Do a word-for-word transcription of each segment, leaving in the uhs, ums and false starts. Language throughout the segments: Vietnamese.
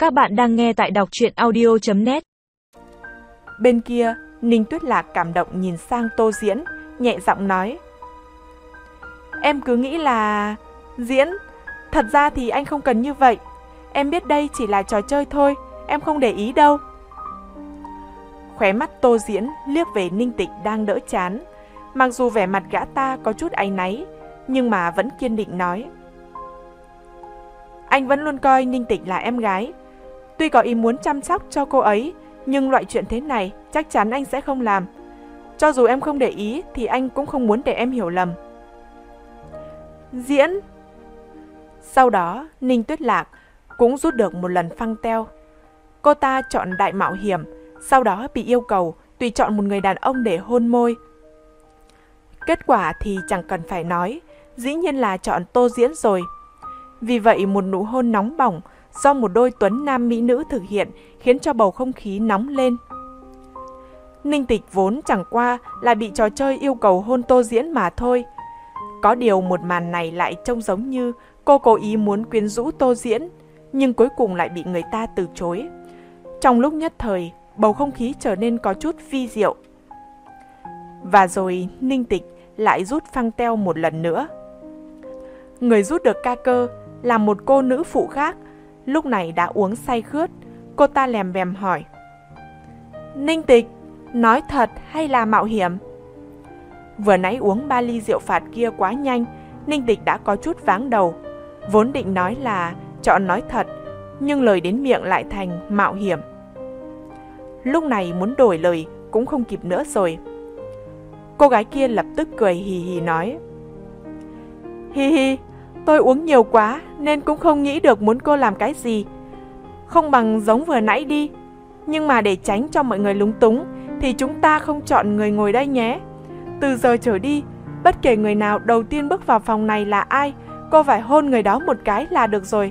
Các bạn đang nghe tại đọc truyện audio chấm net. Bên kia, Ninh Tuyết Lạc cảm động nhìn sang Tô Diễn, nhẹ giọng nói: Em cứ nghĩ là... Diễn, thật ra thì anh không cần như vậy. Em biết đây chỉ là trò chơi thôi, em không để ý đâu. Khóe mắt Tô Diễn liếc về Ninh Tịch đang đỡ chán. Mặc dù vẻ mặt gã ta có chút áy náy, nhưng mà vẫn kiên định nói: Anh vẫn luôn coi Ninh Tịch là em gái. Tuy có ý muốn chăm sóc cho cô ấy, nhưng loại chuyện thế này chắc chắn anh sẽ không làm. Cho dù em không để ý thì anh cũng không muốn để em hiểu lầm. Diễn. Sau đó, Ninh Tuyết Lạc cũng rút được một lần phăng teo. Cô ta chọn đại mạo hiểm, sau đó bị yêu cầu tùy chọn một người đàn ông để hôn môi. Kết quả thì chẳng cần phải nói, dĩ nhiên là chọn Tô Diễn rồi. Vì vậy một nụ hôn nóng bỏng do một đôi tuấn nam mỹ nữ thực hiện khiến cho bầu không khí nóng lên. Ninh Tịch vốn chẳng qua là bị trò chơi yêu cầu hôn Tô Diễn mà thôi. Có điều một màn này lại trông giống như cô cố ý muốn quyến rũ Tô Diễn, nhưng cuối cùng lại bị người ta từ chối. Trong lúc nhất thời, bầu không khí trở nên có chút vi diệu. Và rồi Ninh Tịch lại rút phăng teo một lần nữa. Người rút được ca cơ là một cô nữ phụ khác, lúc này đã uống say khướt. Cô ta lèm bèm hỏi: Ninh Tịch, nói thật hay là mạo hiểm? Vừa nãy uống ba ly rượu phạt kia quá nhanh, Ninh Tịch đã có chút váng đầu. Vốn định nói là chọn nói thật, nhưng lời đến miệng lại thành mạo hiểm. Lúc này muốn đổi lời cũng không kịp nữa rồi. Cô gái kia lập tức cười hì hì nói: Hi hi, tôi uống nhiều quá nên cũng không nghĩ được muốn cô làm cái gì. Không bằng giống vừa nãy đi. Nhưng mà để tránh cho mọi người lúng túng thì chúng ta không chọn người ngồi đây nhé. Từ giờ trở đi, bất kể người nào đầu tiên bước vào phòng này là ai, cô phải hôn người đó một cái là được rồi.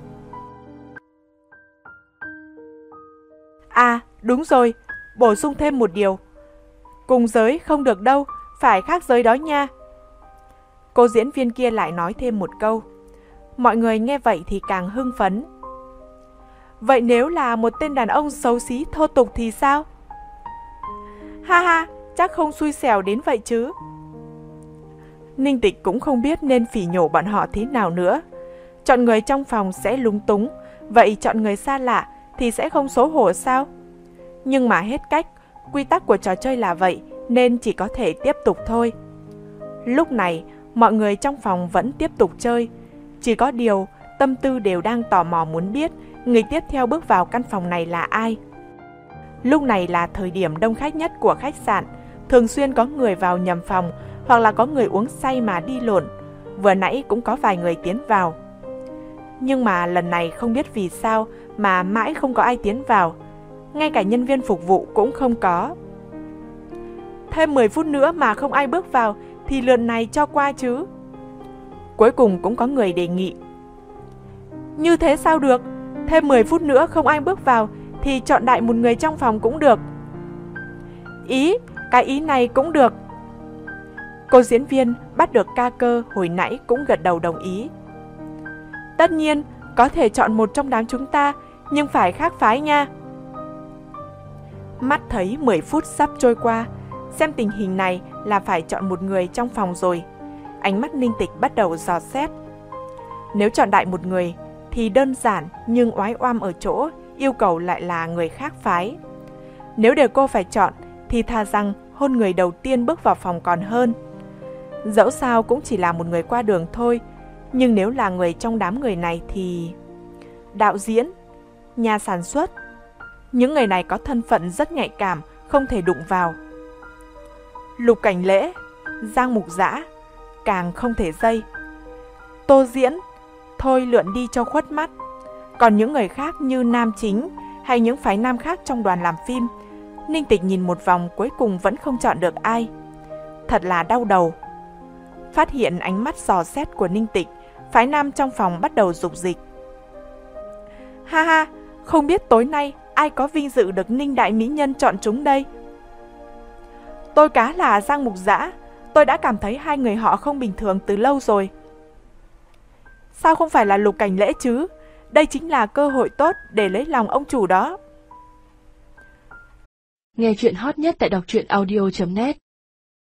À, đúng rồi, bổ sung thêm một điều. Cùng giới không được đâu, phải khác giới đó nha. Cô diễn viên kia lại nói thêm một câu. Mọi người nghe vậy thì càng hưng phấn. Vậy nếu là một tên đàn ông xấu xí thô tục thì sao? Ha ha, chắc không xui xẻo đến vậy chứ. Ninh Tịch cũng không biết nên phỉ nhổ bọn họ thế nào nữa. Chọn người trong phòng sẽ lúng túng, vậy chọn người xa lạ thì sẽ không xấu hổ sao? Nhưng mà hết cách, quy tắc của trò chơi là vậy nên chỉ có thể tiếp tục thôi. Lúc này, mọi người trong phòng vẫn tiếp tục chơi. Chỉ có điều, tâm tư đều đang tò mò muốn biết người tiếp theo bước vào căn phòng này là ai. Lúc này là thời điểm đông khách nhất của khách sạn. Thường xuyên có người vào nhầm phòng, hoặc là có người uống say mà đi lộn. Vừa nãy cũng có vài người tiến vào. Nhưng mà lần này không biết vì sao mà mãi không có ai tiến vào. Ngay cả nhân viên phục vụ cũng không có. Thêm mười phút nữa mà không ai bước vào thì lượt này cho qua chứ. Cuối cùng cũng có người đề nghị. Như thế sao được? Thêm mười phút nữa không ai bước vào thì chọn đại một người trong phòng cũng được. Ý, cái ý này cũng được. Cô diễn viên bắt được ca cơ hồi nãy cũng gật đầu đồng ý. Tất nhiên, có thể chọn một trong đám chúng ta, nhưng phải khác phái nha. Mắt thấy mười phút sắp trôi qua, xem tình hình này là phải chọn một người trong phòng rồi. Ánh mắt Ninh Tịch bắt đầu dò xét. Nếu chọn đại một người thì đơn giản, nhưng oái oăm ở chỗ yêu cầu lại là người khác phái. Nếu để cô phải chọn thì thà rằng hôn người đầu tiên bước vào phòng còn hơn. Dẫu sao cũng chỉ là một người qua đường thôi, nhưng nếu là người trong đám người này thì... đạo diễn, nhà sản xuất, những người này có thân phận rất nhạy cảm, không thể đụng vào. Lục Cảnh Lễ, Giang Mục Dã, càng không thể dây. Tô Diễn, thôi lượn đi cho khuất mắt. Còn những người khác như nam chính hay những phái nam khác trong đoàn làm phim, Ninh Tịch nhìn một vòng cuối cùng vẫn không chọn được ai. Thật là đau đầu. Phát hiện ánh mắt dò xét của Ninh Tịch, phái nam trong phòng bắt đầu rục dịch. Ha ha, không biết tối nay ai có vinh dự được Ninh đại mỹ nhân chọn chúng đây. Tôi cá là Giang Mục Dã, tôi đã cảm thấy hai người họ không bình thường từ lâu rồi. Sao không phải là Lục Cảnh Lễ chứ? Đây chính là cơ hội tốt để lấy lòng ông chủ đó. Nghe chuyện hot nhất tại đọc truyện audio chấm net